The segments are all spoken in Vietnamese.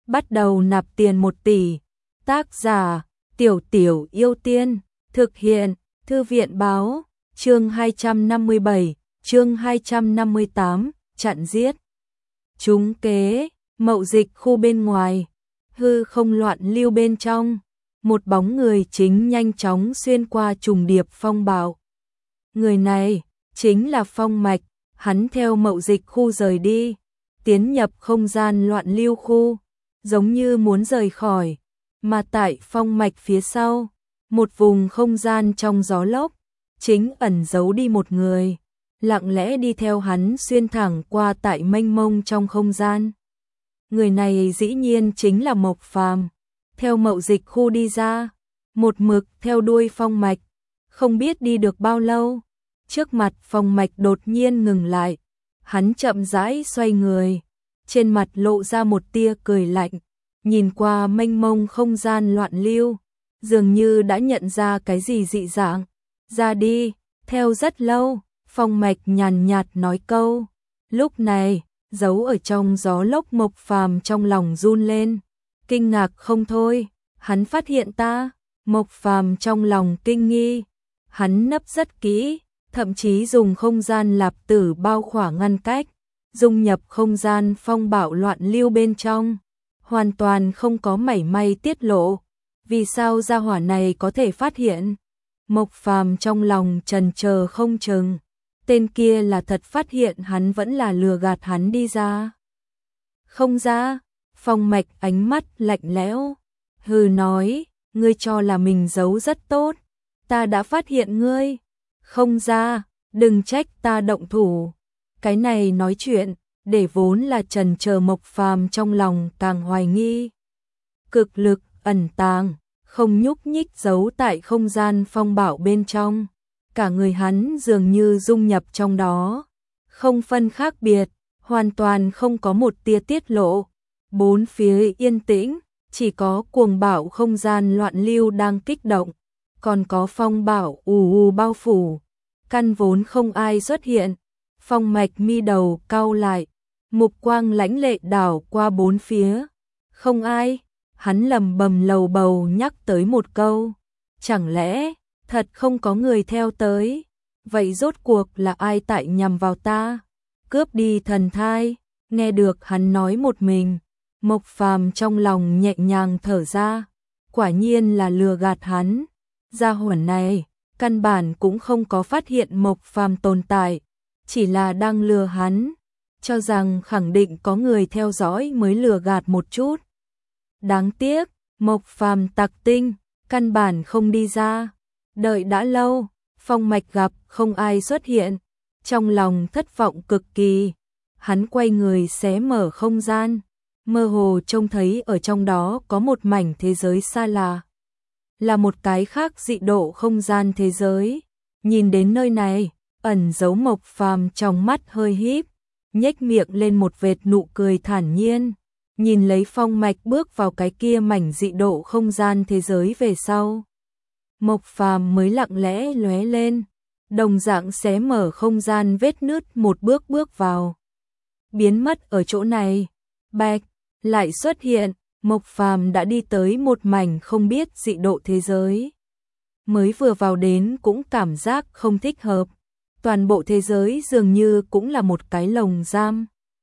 bắt đầu nạp tiền 1 tỷ. Tác giả Tiểu Tiểu Yêu Tiên. Thực hiện Thư viện báo. Chương 257, chương 258, chặn giết. Trúng kế, Mậu Dịch khu bên ngoài, hư không loạn lưu bên trong, một bóng người chính nhanh chóng xuyên qua trùng điệp phong bạo. Người này chính là Phong Mạch, hắn theo Mậu Dịch khu rời đi, tiến nhập không gian loạn lưu khu, giống như muốn rời khỏi, mà tại Phong Mạch phía sau, một vùng không gian trong gió lốc, chính ẩn giấu đi một người, lặng lẽ đi theo hắn xuyên thẳng qua tại mênh mông trong không gian. Người này dĩ nhiên chính là Mộc Phàm, theo Mậu Dịch khu đi ra, một mực theo đuôi Phong Mạch, không biết đi được bao lâu, trước mặt Phong Mạch đột nhiên ngừng lại, hắn chậm rãi xoay người, trên mặt lộ ra một tia cười lạnh, nhìn qua mênh mông không gian loạn lưu, dường như đã nhận ra cái gì dị dạng. Ra đi, theo rất lâu, Phong Mạch nhàn nhạt nói câu. Lúc này, giấu ở trong gió lốc Mộc Phàm trong lòng run lên, kinh ngạc không thôi, hắn phát hiện ta. Mộc Phàm trong lòng kinh nghi, hắn nấp rất kỹ, thậm chí dùng không gian lạp tử bao khỏa ngăn cách, dung nhập không gian phong bạo loạn lưu bên trong, hoàn toàn không có mảy may tiết lộ. Vì sao gia hỏa này có thể phát hiện? Mộc Phàm trong lòng chần chờ không chừng, tên kia là thật phát hiện hắn vẫn là lừa gạt hắn đi ra. Không ra, Phong Mạch ánh mắt lạnh lẽo, hừ nói, ngươi cho là mình giấu rất tốt, ta đã phát hiện ngươi. Không ra, đừng trách ta động thủ. Cái này nói chuyện, để vốn là chần chờ Mộc Phàm trong lòng càng hoài nghi. Cực lực ẩn tàng, không nhúc nhích giấu tại không gian phong bạo bên trong, cả người hắn dường như dung nhập trong đó, không phân khác biệt, hoàn toàn không có một tia tiết lộ. Bốn phía yên tĩnh, chỉ có cuồng bạo không gian loạn lưu đang kích động, còn có phong bạo ù ù bao phủ, căn vốn không ai xuất hiện. Phong Mạch mi đầu cau lại, mục quang lãnh lệ đảo qua bốn phía, không ai. Hắn lầm bầm lầu bầu nhắc tới một câu, chẳng lẽ thật không có người theo tới, vậy rốt cuộc là ai tại nhằm vào ta, cướp đi thần thai. Nghe được hắn nói một mình, Mộc Phàm trong lòng nhẹ nhàng thở ra, quả nhiên là lừa gạt hắn, gia hỏa này căn bản cũng không có phát hiện Mộc Phàm tồn tại, chỉ là đang lừa hắn, cho rằng khẳng định có người theo dõi mới lừa gạt một chút. Đáng tiếc, Mộc Phàm tặc tinh, căn bản không đi ra. Đợi đã lâu, Phong Mạch gặp không ai xuất hiện, trong lòng thất vọng cực kỳ. Hắn quay người xé mở không gian, mơ hồ trông thấy ở trong đó có một mảnh thế giới xa lạ. Là một cái khác dị độ không gian thế giới. Nhìn đến nơi này, ẩn giấu Mộc Phàm trong mắt hơi híp, nhếch miệng lên một vệt nụ cười thản nhiên. Nhìn lấy Phong Mạch bước vào cái kia mảnh dị độ không gian thế giới về sau, Mộc Phàm mới lặng lẽ lóe lên, đồng dạng xé mở không gian vết nứt một bước bước vào, biến mất ở chỗ này. Bạch lại xuất hiện, Mộc Phàm đã đi tới một mảnh không biết dị độ thế giới. Mới vừa vào đến cũng cảm giác không thích hợp, toàn bộ thế giới dường như cũng là một cái lồng giam.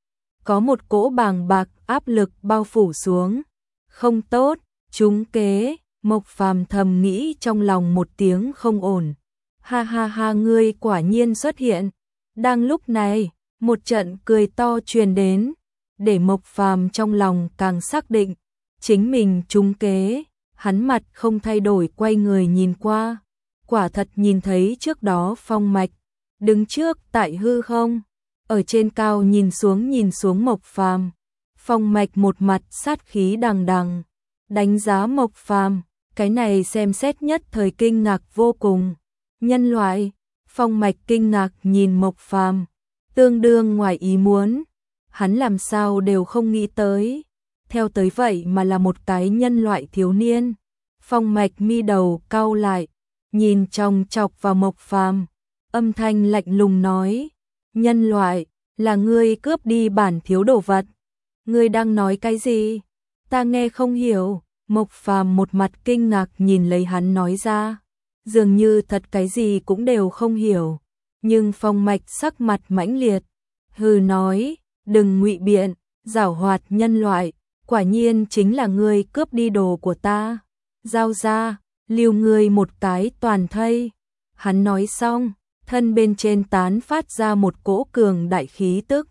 Có một cỗ bàng bạc áp lực bao phủ xuống. Không tốt, trúng kế, Mộc Phàm thầm nghĩ trong lòng một tiếng không ổn. Ha ha ha, ngươi quả nhiên xuất hiện. Đang lúc này, một trận cười to truyền đến, để Mộc Phàm trong lòng càng xác định, chính mình trúng kế. Hắn mặt không thay đổi quay người nhìn qua, quả thật nhìn thấy trước đó Phong Mạch đứng trước tại hư không. Ở trên cao nhìn xuống Mộc Phàm, Phong Mạch một mặt sát khí đằng đằng, đánh giá Mộc Phàm, cái này xem xét nhất thời kinh ngạc vô cùng. Nhân loại, Phong Mạch kinh ngạc nhìn Mộc Phàm, tương đương ngoài ý muốn, hắn làm sao đều không nghĩ tới, theo tới vậy mà là một cái nhân loại thiếu niên. Phong Mạch mi đầu cau lại, nhìn chòng chọc vào Mộc Phàm, âm thanh lạnh lùng nói. Nhân loại, là ngươi cướp đi bản thiếu đồ vật. Ngươi đang nói cái gì? Ta nghe không hiểu. Mộc Phàm một mặt kinh ngạc nhìn lấy hắn nói ra, dường như thật cái gì cũng đều không hiểu. Nhưng Phong Mạch sắc mặt mãnh liệt, hừ nói, đừng ngụy biện, giảo hoạt nhân loại, quả nhiên chính là ngươi cướp đi đồ của ta. Giao ra, lưu ngươi một cái toàn thây. Hắn nói xong, thân bên trên tán phát ra một cỗ cường đại khí tức.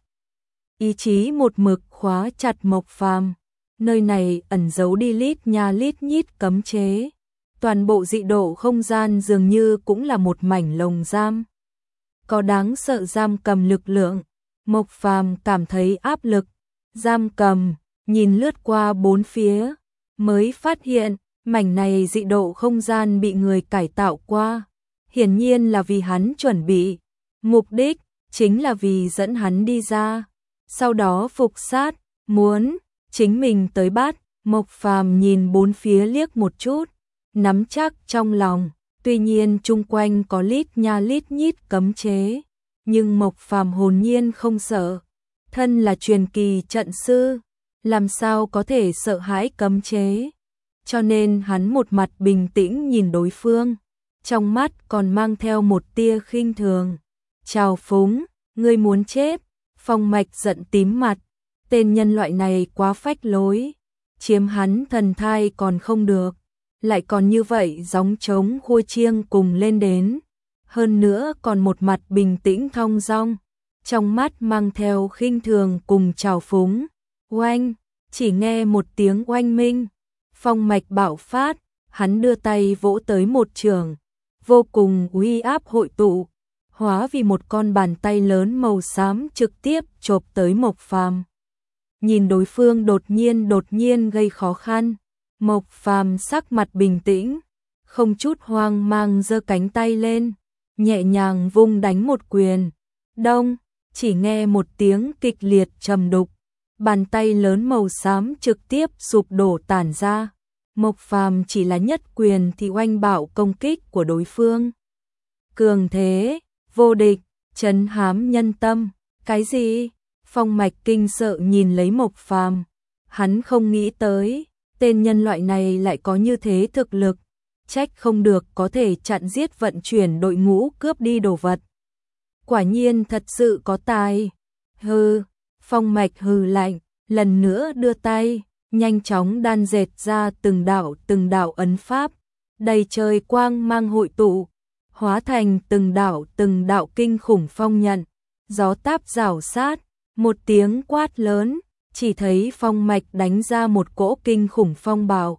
Ý chí một mực khóa chặt Mộc Phàm. Nơi này ẩn giấu đi lít nha lít nhít cấm chế. Toàn bộ dị độ không gian dường như cũng là một mảnh lồng giam. Có đáng sợ giam cầm lực lượng. Mộc Phàm cảm thấy áp lực. Giam cầm, nhìn lướt qua bốn phía, mới phát hiện mảnh này dị độ không gian bị người cải tạo qua. Hiển nhiên là vì hắn chuẩn bị. Mục đích chính là vì dẫn hắn đi ra. Sau đó phục sát, muốn chính mình tới bắt. Mộc Phàm nhìn bốn phía liếc một chút, nắm chắc trong lòng. Tuy nhiên chung quanh có lít nha lít nhít cấm chế, nhưng Mộc Phàm hồn nhiên không sợ. Thân là truyền kỳ trận sư, làm sao có thể sợ hãi cấm chế. Cho nên hắn một mặt bình tĩnh nhìn đối phương, trong mắt còn mang theo một tia khinh thường. Chào phúng, ngươi muốn chết. Phong Mạch giận tím mặt, tên nhân loại này quá phách lối, chiếm hắn thần thai còn không được, lại còn như vậy gióng trống khua chiêng cùng lên đến. Hơn nữa còn một mặt bình tĩnh thong dong, trong mắt mang theo khinh thường cùng trào phúng. Oanh, chỉ nghe một tiếng oanh minh, Phong Mạch bạo phát, hắn đưa tay vỗ tới một trường, vô cùng uy áp hội tụ, hóa vì một con bàn tay lớn màu xám trực tiếp chộp tới Mộc Phàm. Nhìn đối phương đột nhiên gây khó khăn, Mộc Phàm sắc mặt bình tĩnh, không chút hoang mang giơ cánh tay lên, nhẹ nhàng vung đánh một quyền. Đông, chỉ nghe một tiếng kịch liệt trầm đục, bàn tay lớn màu xám trực tiếp sụp đổ tản ra. Mộc Phàm chỉ là nhất quyền thì oanh bạo công kích của đối phương. Cường thế, vô địch, trấn hám nhân tâm. Cái gì? Phong Mạch kinh sợ nhìn lấy Mộc Phàm. Hắn không nghĩ tới, tên nhân loại này lại có như thế thực lực, trách không được có thể chặn giết vận chuyển đội ngũ cướp đi đồ vật. Quả nhiên thật sự có tài. Hừ, Phong Mạch hừ lạnh, lần nữa đưa tay, nhanh chóng đan dệt ra từng đạo ấn pháp, đầy trời quang mang hội tụ, hóa thành từng đạo kinh khủng phong nhận. Gió táp rào sát, một tiếng quát lớn, chỉ thấy Phong Mạch đánh ra một cỗ kinh khủng phong bạo.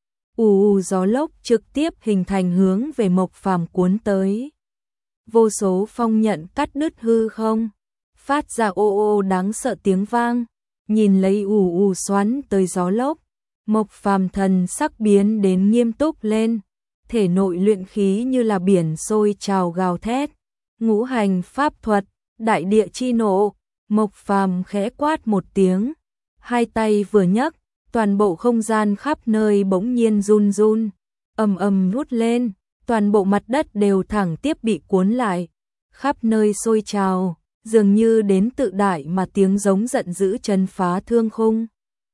Gió lốc trực tiếp hình thành hướng về Mộc Phàm cuốn tới. Vô số phong nhận cắt đứt hư không, phát ra ô đáng sợ tiếng vang. Nhìn lấy xoắn tới gió lốc, Mộc Phàm thần sắc biến đến nghiêm túc lên, thể nội luyện khí như là biển sôi trào gào thét. Ngũ hành pháp thuật, đại địa chi nộ. Mộc Phàm khẽ quát một tiếng, hai tay vừa nhấc, toàn bộ không gian khắp nơi bỗng nhiên run run, ầm hút lên, toàn bộ mặt đất đều thẳng tiếp bị cuốn lại, khắp nơi sôi trào, dường như đến tự đại mà tiếng giống giận dữ trấn phá thương khung.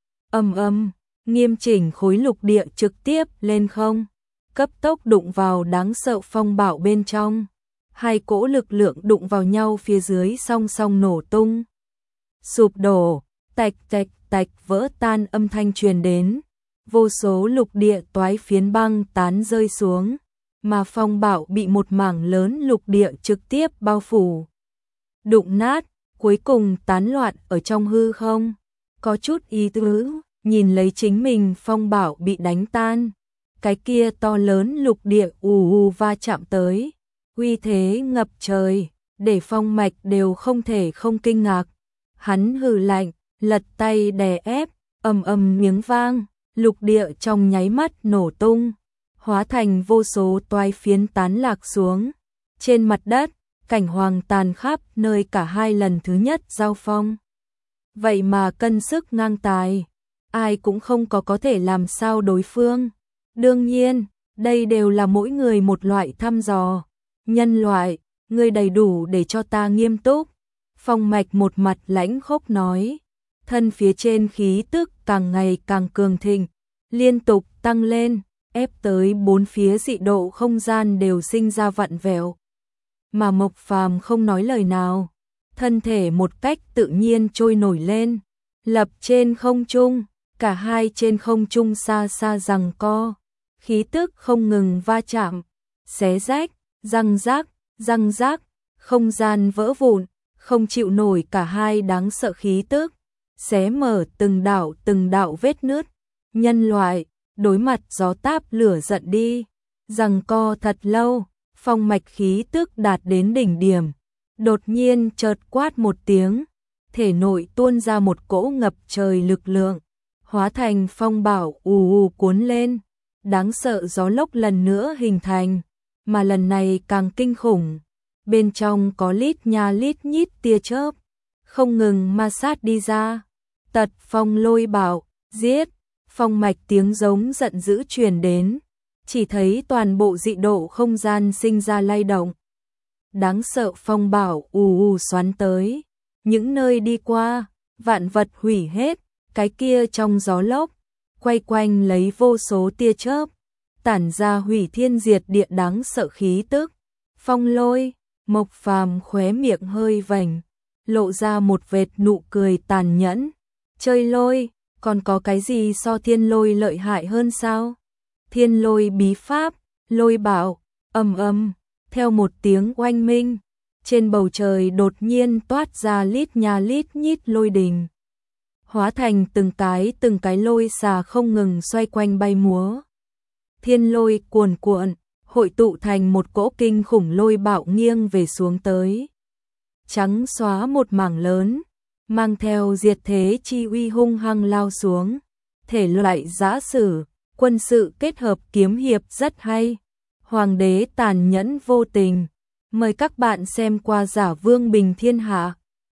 Nghiêm chỉnh khối lục địa trực tiếp lên không, cấp tốc đụng vào đáng sợ phong bạo bên trong. Hai cỗ lực lượng đụng vào nhau phía dưới song song nổ tung. Sụp đổ, tạch vỡ tan âm thanh truyền đến. Vô số lục địa toái phiến băng tán rơi xuống, mà phong bạo bị một mảng lớn lục địa trực tiếp bao phủ. Đụng nát, cuối cùng tán loạn ở trong hư không. Có chút ý tứ, nhìn lấy chính mình phong bạo bị đánh tan. Cái kia to lớn lục địa va chạm tới. Uy thế ngập trời, để Phong Mạch đều không thể không kinh ngạc. Hắn hừ lạnh, lật tay đè ép, miếng vang, lục địa trong nháy mắt nổ tung, hóa thành vô số toái phiến tán lạc xuống. Trên mặt đất, cảnh hoàng tàn khắp nơi cả hai lần thứ nhất giao phong. Vậy mà cân sức ngang tài, ai cũng không có thể làm sao đối phương. Đương nhiên, đây đều là mỗi người một loại thăm dò. Nhân loại, ngươi đầy đủ để cho ta nghiêm túc. Phong Mạch một mặt lãnh khốc nói. thân phía trên khí tức càng ngày càng cường thịnh, liên tục tăng lên, ép tới bốn phía dị độ không gian đều sinh ra vặn vẹo. Mà Mộc Phàm không nói lời nào, thân thể một cách tự nhiên trôi nổi lên, lập trên không trung, cả hai trên không trung xa xa giằng co, khí tức không ngừng va chạm, xé rách, răng rác, không gian vỡ vụn, không chịu nổi cả hai đáng sợ khí tức, xé mở từng đạo vết nứt. Nhân loại, đối mặt gió táp lửa giận đi, giằng co thật lâu, phong mạch khí tức đạt đến đỉnh điểm, đột nhiên chợt quát một tiếng, thể nội tuôn ra một cỗ ngập trời lực lượng, hóa thành phong bão ù ù cuốn lên, đáng sợ gió lốc lần nữa hình thành, mà lần này càng kinh khủng, bên trong có lít nha lít nhít tia chớp, không ngừng ma sát đi ra, tật phong lôi bạo, giết, phong mạch tiếng giống giận dữ truyền đến, chỉ thấy toàn bộ dị độ không gian sinh ra lay động. Đáng sợ phong bão ù ù xoắn tới, những nơi đi qua, vạn vật hủy hết, cái kia trong gió lốc, quay quanh lấy vô số tia chớp, tản ra hủy thiên diệt địa đáng sợ khí tức. Phong lôi, Mộc Phàm khóe miệng hơi vành, lộ ra một vệt nụ cười tàn nhẫn. Chơi lôi, còn có cái gì so thiên lôi lợi hại hơn sao? Thiên lôi bí pháp, lôi bạo, ầm ầm, theo một tiếng oanh minh, trên bầu trời đột nhiên toát ra lít nha lít nhít lôi đình, hóa thành từng cái lôi xà không ngừng xoay quanh bay múa. Thiên lôi cuồn cuộn, hội tụ thành một cỗ kinh khủng lôi bạo nghiêng về xuống tới. Trắng xóa một mảng lớn, mang theo diệt thế chi uy hung hăng lao xuống. Thể loại giã sử, quân sự kết hợp kiếm hiệp rất hay. Hoàng đế tàn nhẫn vô tình. Mời các bạn xem qua Giả Vương Bình Thiên Hạ.